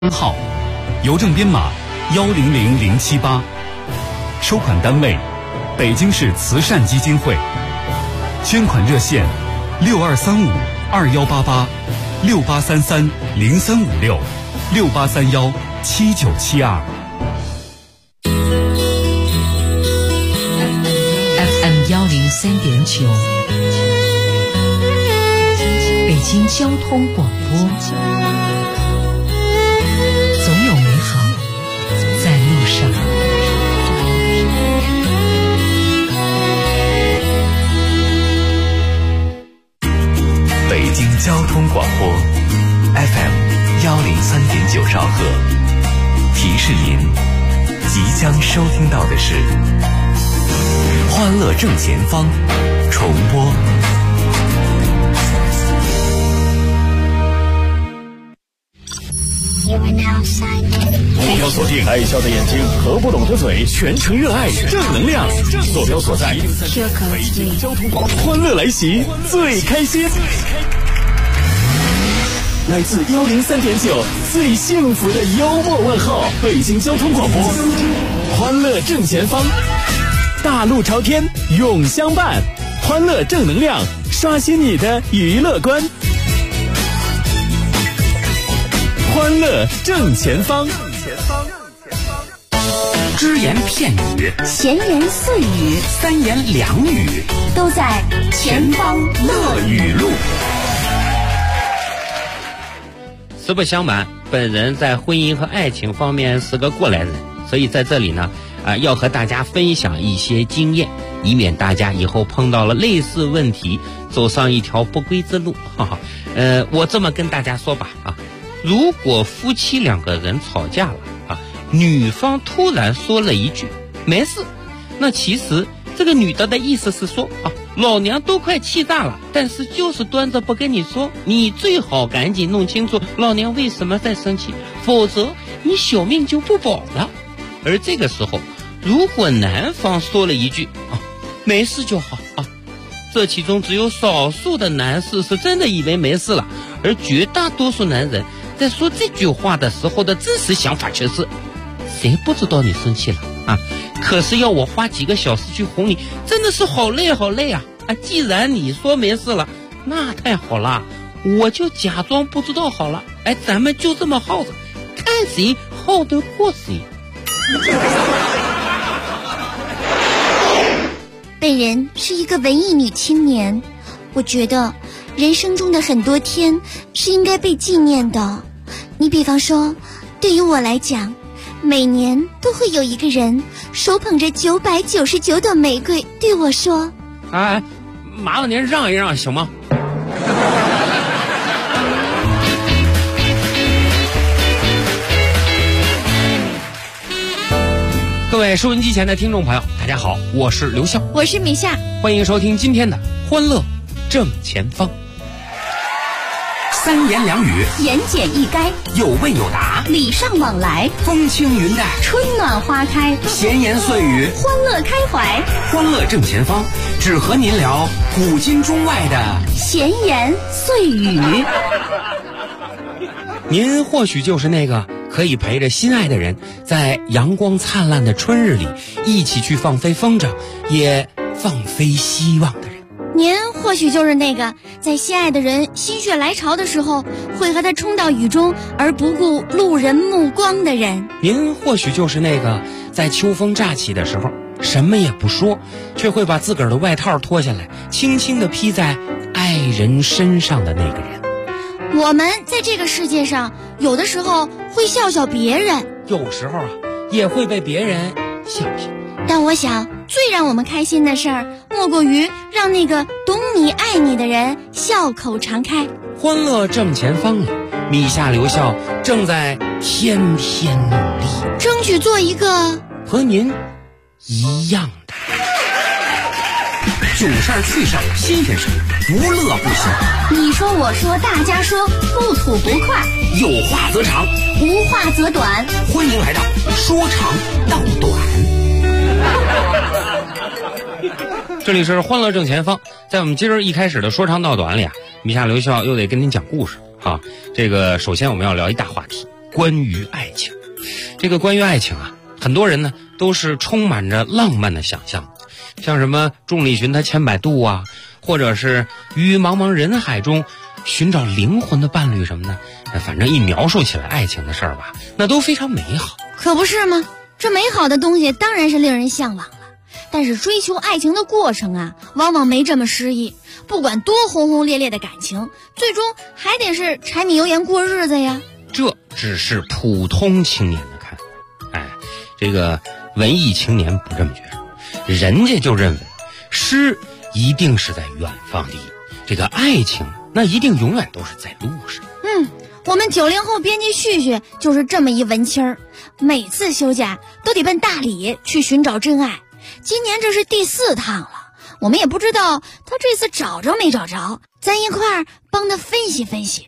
号，邮政编码100078，收款单位北京市慈善基金会，捐款热线6235-2833-0356-6831-7972。 FM 103.9，北京交通广播，总有美好在路上。 北京交通广播 FM 103.9兆赫，提示您即将收听到的是欢乐正前方重播。 目标锁定爱笑的眼睛和不懂的嘴，全程热爱正能量。坐标所在北京交通广播，欢乐来袭最开心。来自103.9最幸福的幽默问候，北京交通广播，欢乐正前方，大路朝天永相伴，欢乐正能量，刷新你的娱乐观。欢乐正前方， 只言片语， 闲言碎语， 三言两语， 都在前方乐语录。 实不相瞒，本人在婚姻和爱情方面是个过来人，所以在这里呢，要和大家分享一些经验，以免大家以后碰到了类似问题，走上一条不归之路。我这么跟大家说吧，如果夫妻两个人吵架了，女方突然说了一句没事，那其实这个女的的意思是说老娘都快气炸了，但是就是端着不跟你说，你最好赶紧弄清楚老娘为什么在生气，否则你小命就不保了。而这个时候，如果男方说了一句没事就好这其中只有少数的男士是真的以为没事了，而绝大多数男人在说这句话的时候的真实想法却是，谁不知道你生气了可是要我花几个小时去哄你，真的是好累好累既然你说没事了，那太好了，我就假装不知道好了，咱们就这么耗着，看谁耗得过谁。 本人是一个文艺女青年，我觉得人生中的很多天是应该被纪念的。你比方说，对于我来讲，每年都会有一个人手捧着999朵玫瑰对我说， 麻烦您让一让行吗？各位收音机前的听众朋友，大家好，我是刘笑， 我是米夏， 欢迎收听今天的欢乐正前方。 三言两语， 言简意赅， 有问有答， 礼尚往来， 风轻云淡， 春暖花开， 闲言碎语， 欢乐开怀， 欢乐正前方，只和您聊古今中外的闲言碎语。 您或许就是那个可以陪着心爱的人在阳光灿烂的春日里一起去放飞风筝，也放飞希望的人。 您或许就是那个在心爱的人心血来潮的时候会和他冲到雨中而不顾路人目光的人。 您或许就是那个在秋风乍起的时候什么也不说，却会把自个儿的外套脱下来轻轻地披在爱人身上的那个人。 我们在这个世界上有的时候会笑笑别人， 有时候也会被别人笑笑， 但我想最让我们开心的事儿莫过于让那个懂你爱你的人笑口常开。 欢乐正前方里，米夏刘笑正在天天努力， 争取做一个和您一样的囧事儿趣事儿新鲜事儿，不乐不行。 你说我说大家说，不吐不快， 有话则长， 无话则短。 欢迎来到说长道短。 这里是欢乐正前方，在我们今儿一开始的说长道短里米夏刘笑又得跟您讲故事这个首先我们要聊一大话题关于爱情。这个关于爱情啊，很多人呢都是充满着浪漫的想象，像什么众里寻他千百度啊，或者是于茫茫人海中寻找灵魂的伴侣什么的，反正一描述起来爱情的事儿吧，那都非常美好。 可不是吗？这美好的东西当然是令人向往了，但是追求爱情的过程啊，往往没这么诗意。不管多轰轰烈烈的感情，最终还得是柴米油盐过日子呀。 这只是普通青年的看法，这个文艺青年不这么觉得，人家就认为诗一定是在远方的，这个爱情那一定永远都是在路上。 我们90后编辑旭旭就是这么一文青儿，每次休假都得奔大理去寻找真爱。今年这是第4趟了，我们也不知道他这次找着没找着，咱一块儿帮他分析分析。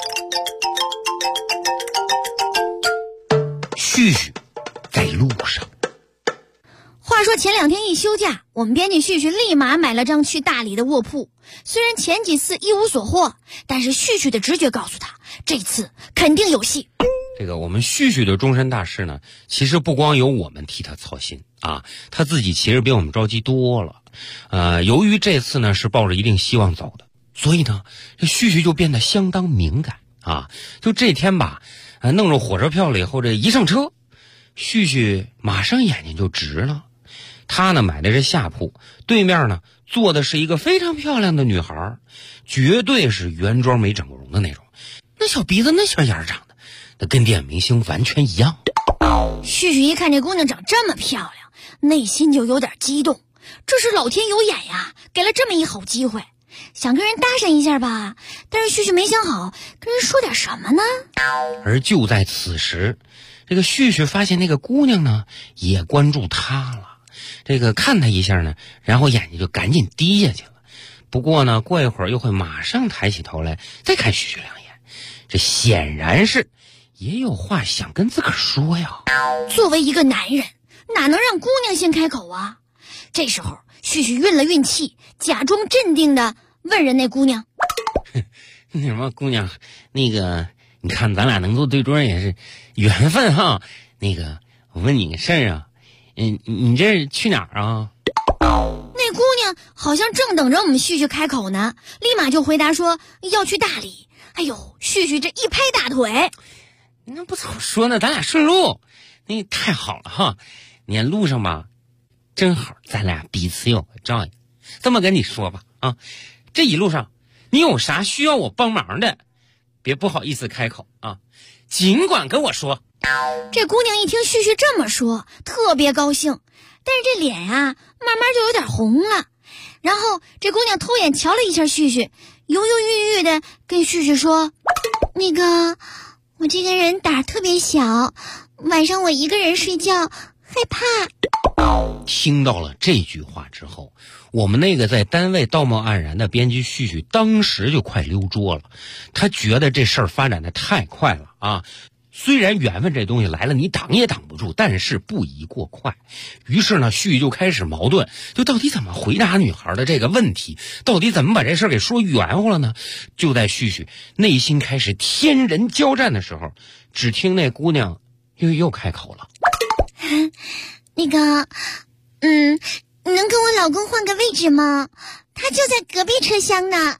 旭旭在路上。 话说前2天一休假，我们编辑旭旭立马买了张去大理的卧铺。虽然前几次一无所获，但是旭旭的直觉告诉他，这次肯定有戏。 这个我们旭旭的终身大事呢，其实不光有我们替他操心啊，他自己其实比我们着急多了。由于这次呢是抱着一定希望走的，所以呢这旭旭就变得相当敏感啊。就这天吧，弄着火车票了以后，这一上车，旭旭马上眼睛就直了。他呢买的是下铺，对面呢坐的是一个非常漂亮的女孩，绝对是原装没整过容的那种，那小鼻子那小眼长的，那跟电影明星完全一样。 旭旭一看这姑娘长这么漂亮，内心就有点激动，这是老天有眼呀，给了这么一好机会，想跟人搭讪一下吧，但是旭旭没想好跟人说点什么呢。 而就在此时，这个旭旭发现那个姑娘呢也关注他了，这个看他一下呢，然后眼睛就赶紧低下去了。不过呢，过一会儿又会马上抬起头来再看旭旭2眼，这显然是也有话想跟自个儿说呀。 作为一个男人，哪能让姑娘先开口啊？这时候旭旭运了运气，假装镇定的问人那姑娘： 那什么姑娘，那个你看咱俩能做对桌也是缘分哈。那个我问你个事儿啊，你这去哪儿啊？ 那姑娘好像正等着我们旭旭开口呢，立马就回答说要去大理。哎呦，旭旭这一拍大腿， 那不早说呢，咱俩顺路，那太好了哈。你看路上吧，正好咱俩彼此有个照应。这么跟你说吧啊，这一路上你有啥需要我帮忙的，别不好意思开口啊，尽管跟我说。 这姑娘一听旭旭这么说，特别高兴，但是这脸啊慢慢就有点红了。然后这姑娘偷眼瞧了一下旭旭，犹犹豫豫的跟旭旭说：那个我这个人胆儿特别小，晚上我一个人睡觉害怕。 听到了这句话之后，我们那个在单位道貌岸然的编辑旭旭当时就快溜桌了。他觉得这事儿发展的太快了啊，虽然缘分这东西来了你挡也挡不住，但是不宜过快。于是呢，旭旭就开始矛盾，就到底怎么回答女孩的这个问题，到底怎么把这事儿给说圆乎了呢？就在旭旭内心开始天人交战的时候，只听那姑娘又开口了： 那个你能跟我老公换个位置吗？他就在隔壁车厢呢。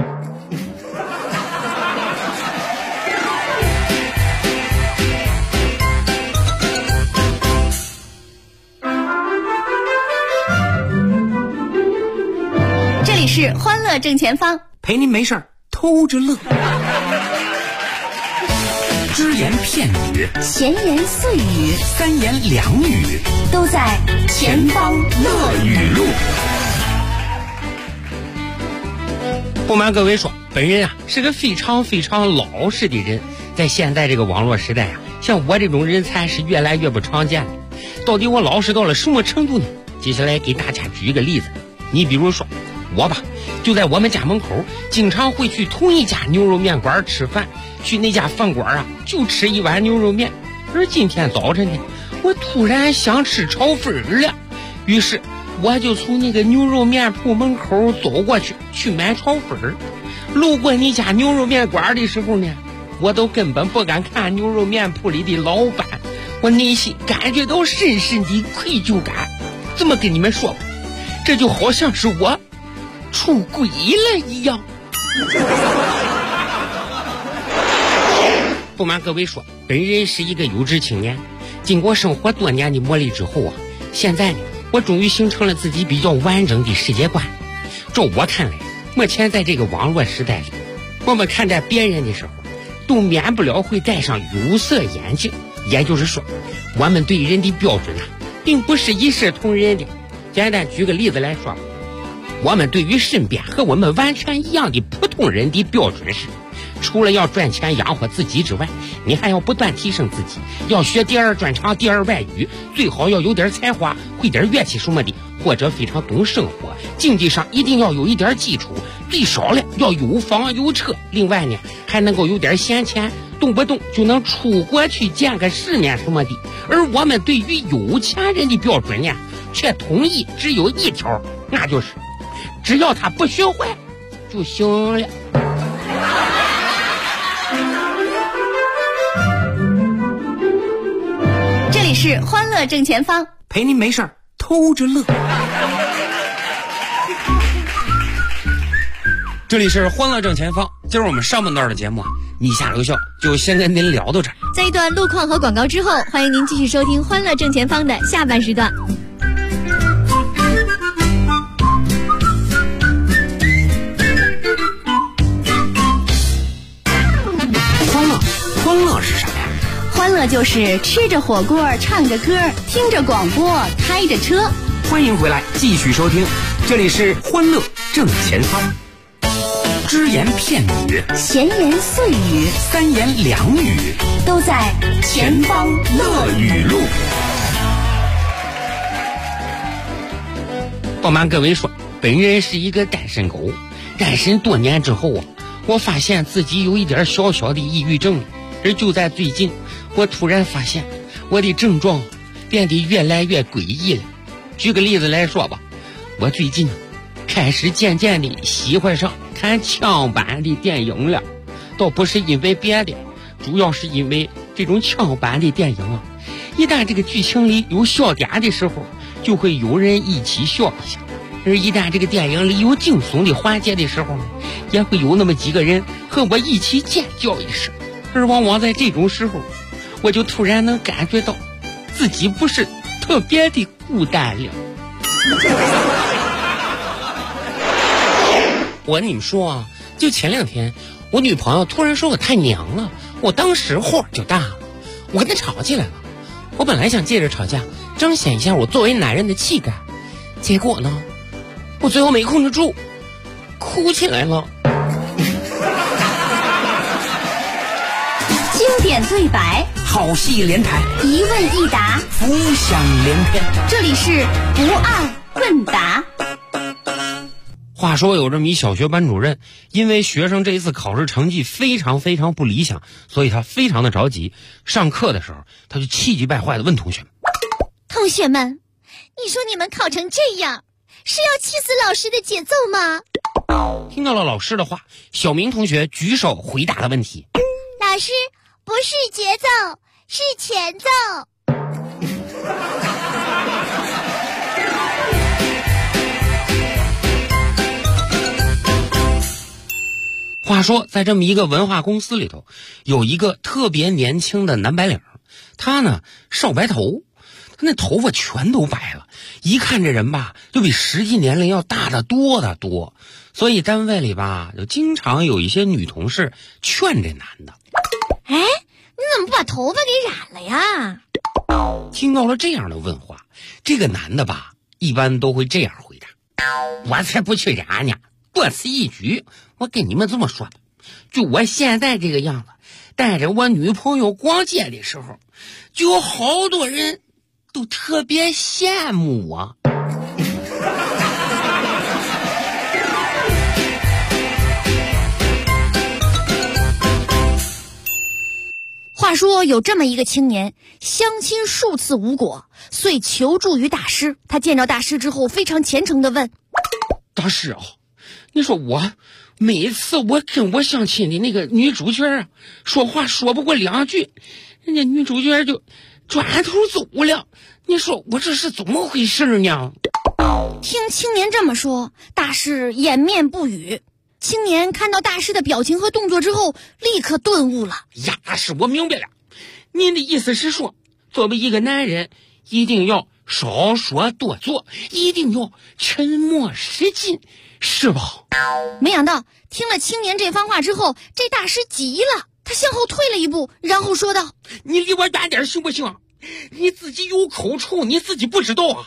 这里是欢乐正前方， 陪您没事偷着乐。只言片语， 闲言碎语， 三言两语， 都在前方乐语录。 不瞒各位说，本人啊是个非常非常老实的人，在现在这个网络时代啊，像我这种人才是越来越不常见了。到底我老实到了什么程度呢？接下来给大家举一个例子，你比如说我吧，就在我们家门口经常会去同一家牛肉面馆吃饭，去那家饭馆啊就吃一碗牛肉面。而今天早晨呢，我突然想吃炒粉了，于是我就从那个牛肉面铺门口走过去买炒粉。路过那家牛肉面馆的时候呢， 我都根本不敢看牛肉面铺里的老板，我内心感觉到深深的愧疚感。怎么跟你们说吧，这就好像是我出轨了一样。不瞒各位说，本人是一个有志青年，经过生活多年的磨砺之后现在呢，我终于形成了自己比较完整的世界观。照我看来，目前在这个网络时代里，我们看待别人的时候都免不了会戴上有色眼镜，也就是说，我们对人的标准并不是一视同仁的。简单举个例子来说，我们对于身边和我们完全一样的普通人的标准是，除了要赚钱养活自己之外，你还要不断提升自己，要学第二专长、第二外语，最好要有点才华，会点乐器什么的，或者非常懂生活。经济上一定要有一点基础，最少了要有房有车，另外呢还能够有点闲钱，动不动就能出国去见个世面什么的。而我们对于有钱人的标准呢，却统一只有一条，那就是只要他不学坏就行了。 这里是欢乐正前方， 陪您没事儿偷着乐。这里是欢乐正前方，今儿我们上半段的节目你下留校就先跟您聊到这儿。 在一段路况和广告之后，欢迎您继续收听欢乐正前方的下半时段。 欢乐是啥呀？ 欢乐就是吃着火锅，唱着歌，听着广播，开着车。 欢迎回来，继续收听，这里是欢乐正前方。只言片语， 闲言碎语， 三言两语， 都在前方乐语录。 不瞒各位说，本人是一个单身狗，单身多年之后我发现自己有一点小小的抑郁症。而就在最近，我突然发现我的症状变得越来越诡异了。举个例子来说吧，我最近开始渐渐地喜欢上看枪版的电影了。倒不是因为别的，主要是因为这种枪版的电影一旦这个剧情里有笑点的时候，就会有人一起笑一下；而一旦这个电影里有惊悚的环节的时候，也会有那么几个人和我一起尖叫一声。而往往在这种时候，我就突然能感觉到自己不是特别的孤单了。我跟你们说就前2天，我女朋友突然说我太娘了，我当时火就大了，我跟她吵起来了。我本来想借着吵架彰显一下我作为男人的气概，结果呢，我最后没控制住，哭起来了。 经典对白， 好戏连台， 一问一答， 浮想联翩。 这里是不二问答。 话说有这么一小学班主任，因为学生这一次考试成绩非常非常不理想，所以他非常的着急。上课的时候，他就气急败坏的问同学们： 同学们，你说你们考成这样，是要气死老师的节奏吗？ 听到了老师的话，小明同学举手回答了问题： 老师，不是节奏，是前奏。 话说在这么一个文化公司里头，有一个特别年轻的男白领，他呢少白头，他那头发全都白了，一看这人吧就比实际年龄要大得多得多。所以单位里吧就经常有一些女同事劝这男的： 哎，你怎么不把头发给染了呀？ 听到了这样的问话，这个男的吧一般都会这样回答：我才不去染呢，多此一举。我跟你们这么说吧，就我现在这个样子，带着我女朋友逛街的时候，就有好多人都特别羡慕我。 话说有这么一个青年，相亲数次无果，遂求助于大师。他见到大师之后，非常虔诚地问： 大师你说每次我跟我相亲的那个女主角啊，说话说不过2句，人家女主角就转头走了。你说我这是怎么回事呢？ 听青年这么说，大师掩面不语。青年看到大师的表情和动作之后，立刻顿悟了。 呀，大师，我明白了，您的意思是说，作为一个男人，一定要少说多做，一定要沉默是金，是吧？ 没想到听了青年这番话之后，这大师急了，他向后退了一步，然后说道： 你离我远点行不行？你自己有口臭，你自己不知道啊。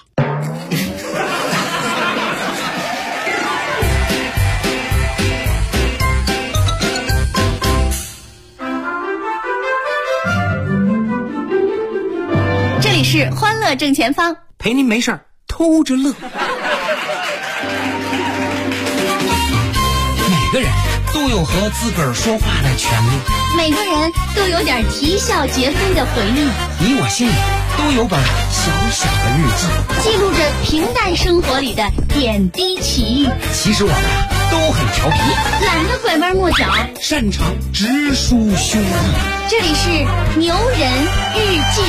这里是欢乐正前方， 陪您没事儿偷着乐。每个人都有和自个儿说话的权利， 每个人都有点啼笑皆非的回忆， 你我心里都有本小小的日记， 记录着平淡生活里的点滴奇遇。 其实我们都很调皮， 懒得拐弯抹角， 擅长直抒胸臆。 这里是牛人日记。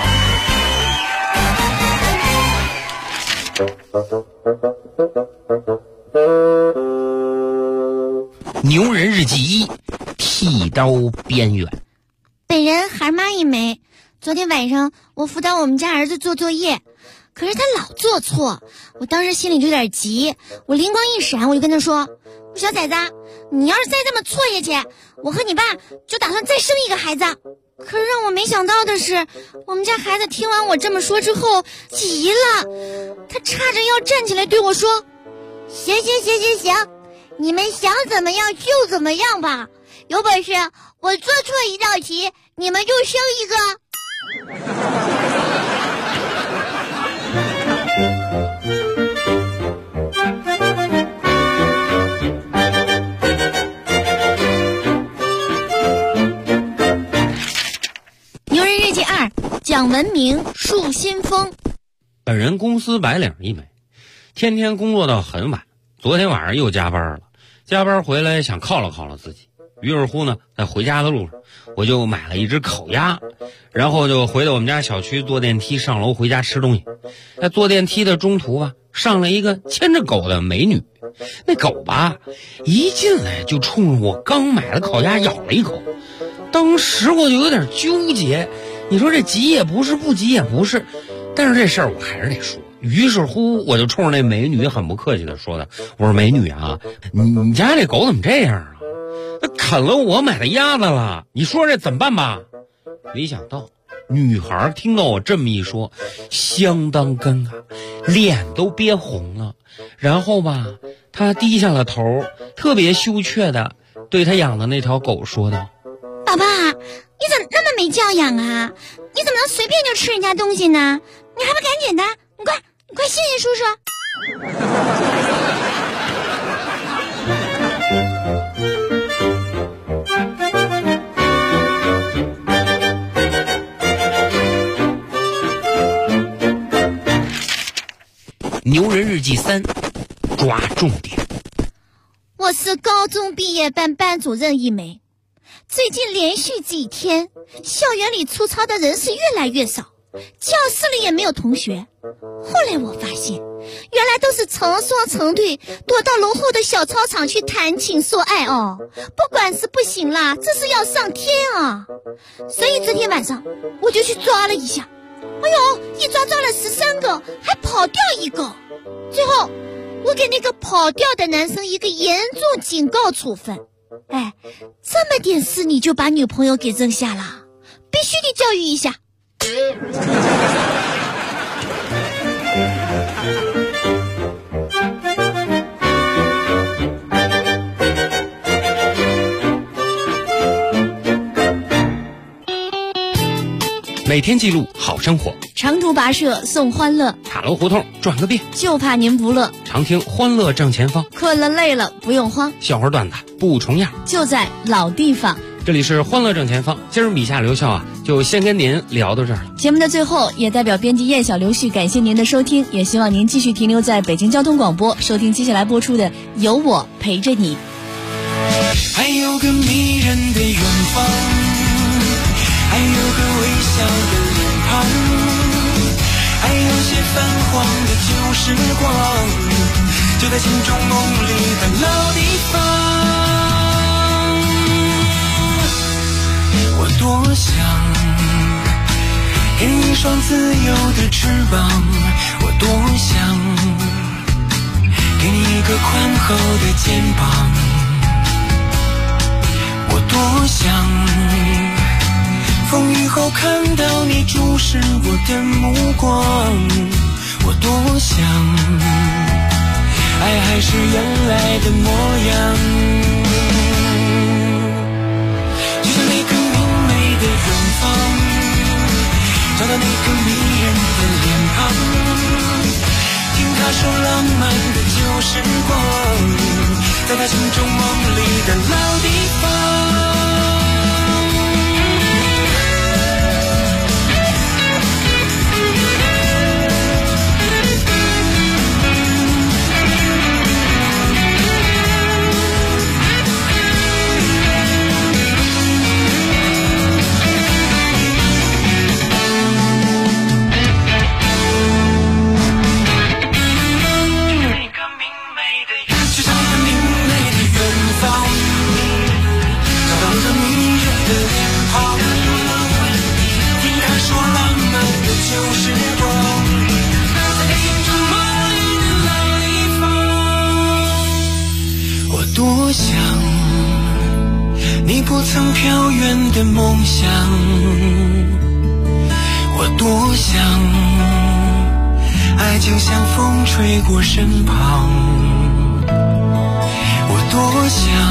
牛人日记1，剃刀边缘。 本人孩妈一枚。昨天晚上我辅导我们家儿子做作业，可是他老做错，我当时心里就有点急。我灵光一闪，我就跟他说：小崽子，你要是再这么错下去，我和你爸就打算再生一个孩子。可是让我没想到的是，我们家孩子听完我这么说之后急了，他叉着腰站起来对我说：行，你们想怎么样就怎么样吧，有本事我做错一道题，你们就生一个。牛人日记2，讲文明树新风。 本人公司白领一枚，天天工作到很晚，昨天晚上又加班了，加班回来想犒劳自己，于是乎呢，在回家的路上我就买了一只烤鸭，然后就回到我们家小区，坐电梯上楼回家吃东西。在坐电梯的中途上了一个牵着狗的美女，那狗一进来就冲着我刚买的烤鸭咬了一口。当时我就有点纠结，你说这急也不是，不急也不是，但是这事儿我还是得说。于是乎我就冲着那美女很不客气的说的，我说美女啊，你家这狗怎么这样啊？它啃了我买的鸭子了，你说这怎么办吧？没想到女孩听到我这么一说，相当尴尬，脸都憋红了，然后她低下了头，特别羞怯的对她养的那条狗说道： 宝宝，你怎么那么没教养啊？你怎么能随便就吃人家东西呢？你还不赶紧的，你快谢谢叔叔。 牛人日记3，抓重点。 我是高中毕业班班主任一枚。最近连续几天，校园里粗糙的人是越来越少，教室里也没有同学。后来我发现，原来都是成双成对躲到楼后的小操场去谈情说爱哦。不管是不行啦，这是要上天啊！所以昨天晚上我就去抓了一下，哎呦，一抓了13个，还跑掉一个。最后我给那个跑掉的男生一个严重警告处分。哎，这么点事你就把女朋友给扔下了，必须得教育一下。 每天记录好生活， 长途跋涉送欢乐， 塔楼胡同转个遍， 就怕您不乐。 常听欢乐正前方， 困了累了不用慌， 笑话段子不重样， 就在老地方。 这里是欢乐正前方，今儿米夏刘笑就先跟您聊到这儿了。 节目的最后，也代表编辑叶小刘旭感谢您的收听，也希望您继续停留在北京交通广播，收听接下来播出的《有我陪着你》。 还有个迷人的远方，还有个微笑的脸庞，还有些泛黄的旧时光，就在心中梦里的老地方。我多想给你一双自由的翅膀，我多想给你一个宽厚的肩膀，我多想风雨后看到你注视我的目光，我多想爱还是原来的模样，就像那个明媚的远方，找到那个迷人的脸庞，听他说浪漫的旧时光，在他心中梦里的老地方。多想你不曾飘远的梦想，我多想爱就像风吹过身旁，我多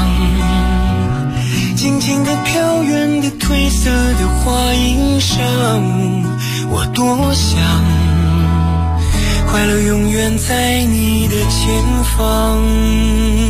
想静静地飘远的褪色的花衣裳，我多想快乐永远在你的前方。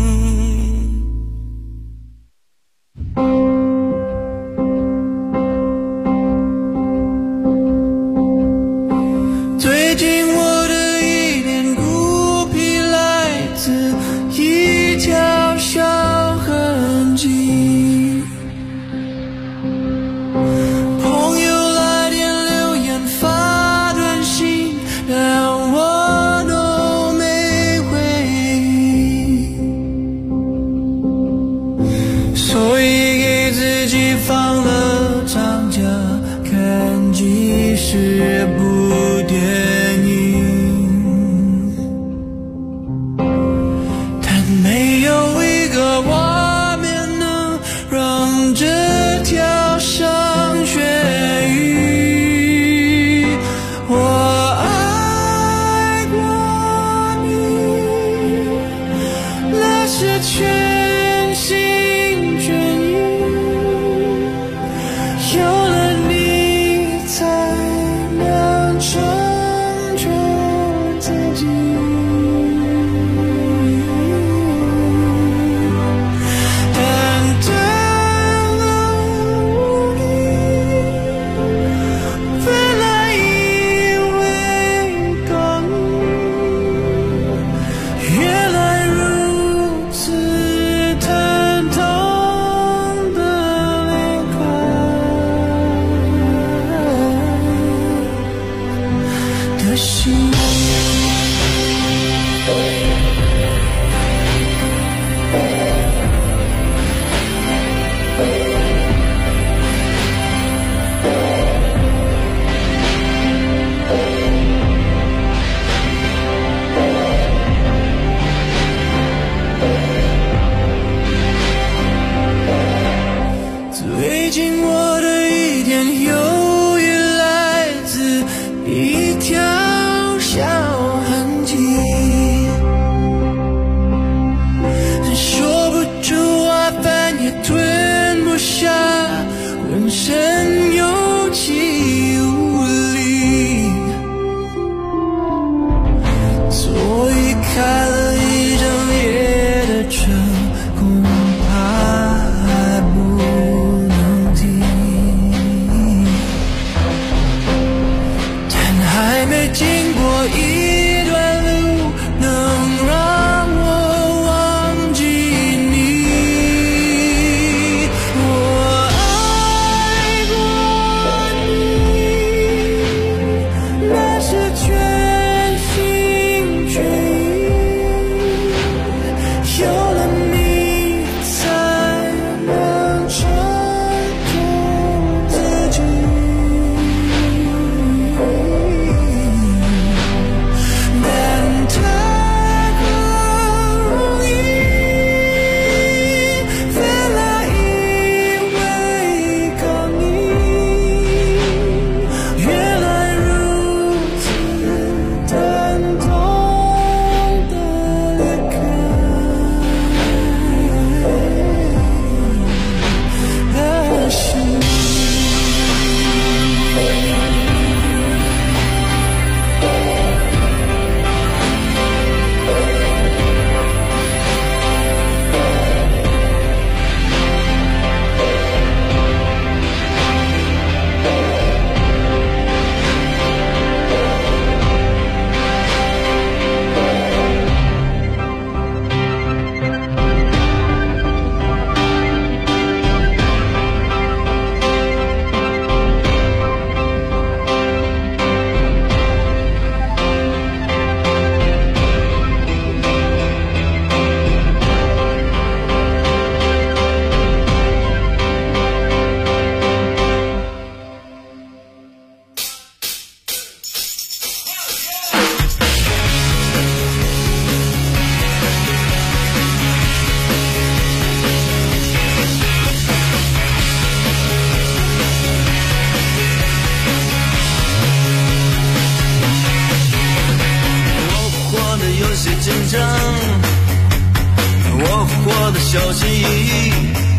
段路。能让我忘记你。 小心翼翼，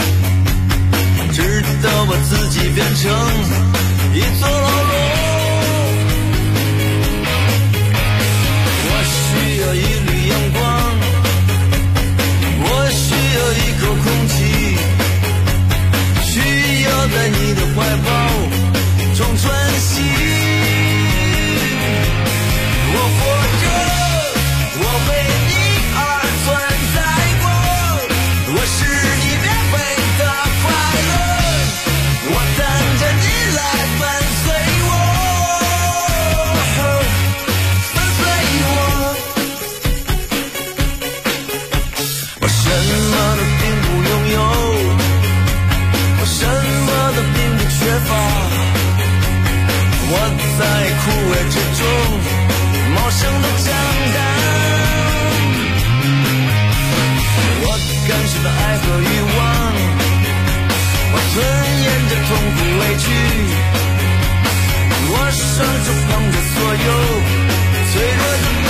直到把自己变成一座牢笼。我需要一缕阳光，我需要一口空气，需要在你的怀抱中喘息。我活着，我为你而存在过，我是你免费的快乐，我等着你来伴随我，伴随我。我什么都并不拥有，我什么都并不缺乏，我在枯萎之中茂盛的长大。我感受到爱和欲望，我吞咽着痛苦委屈，我双手捧着所有脆弱的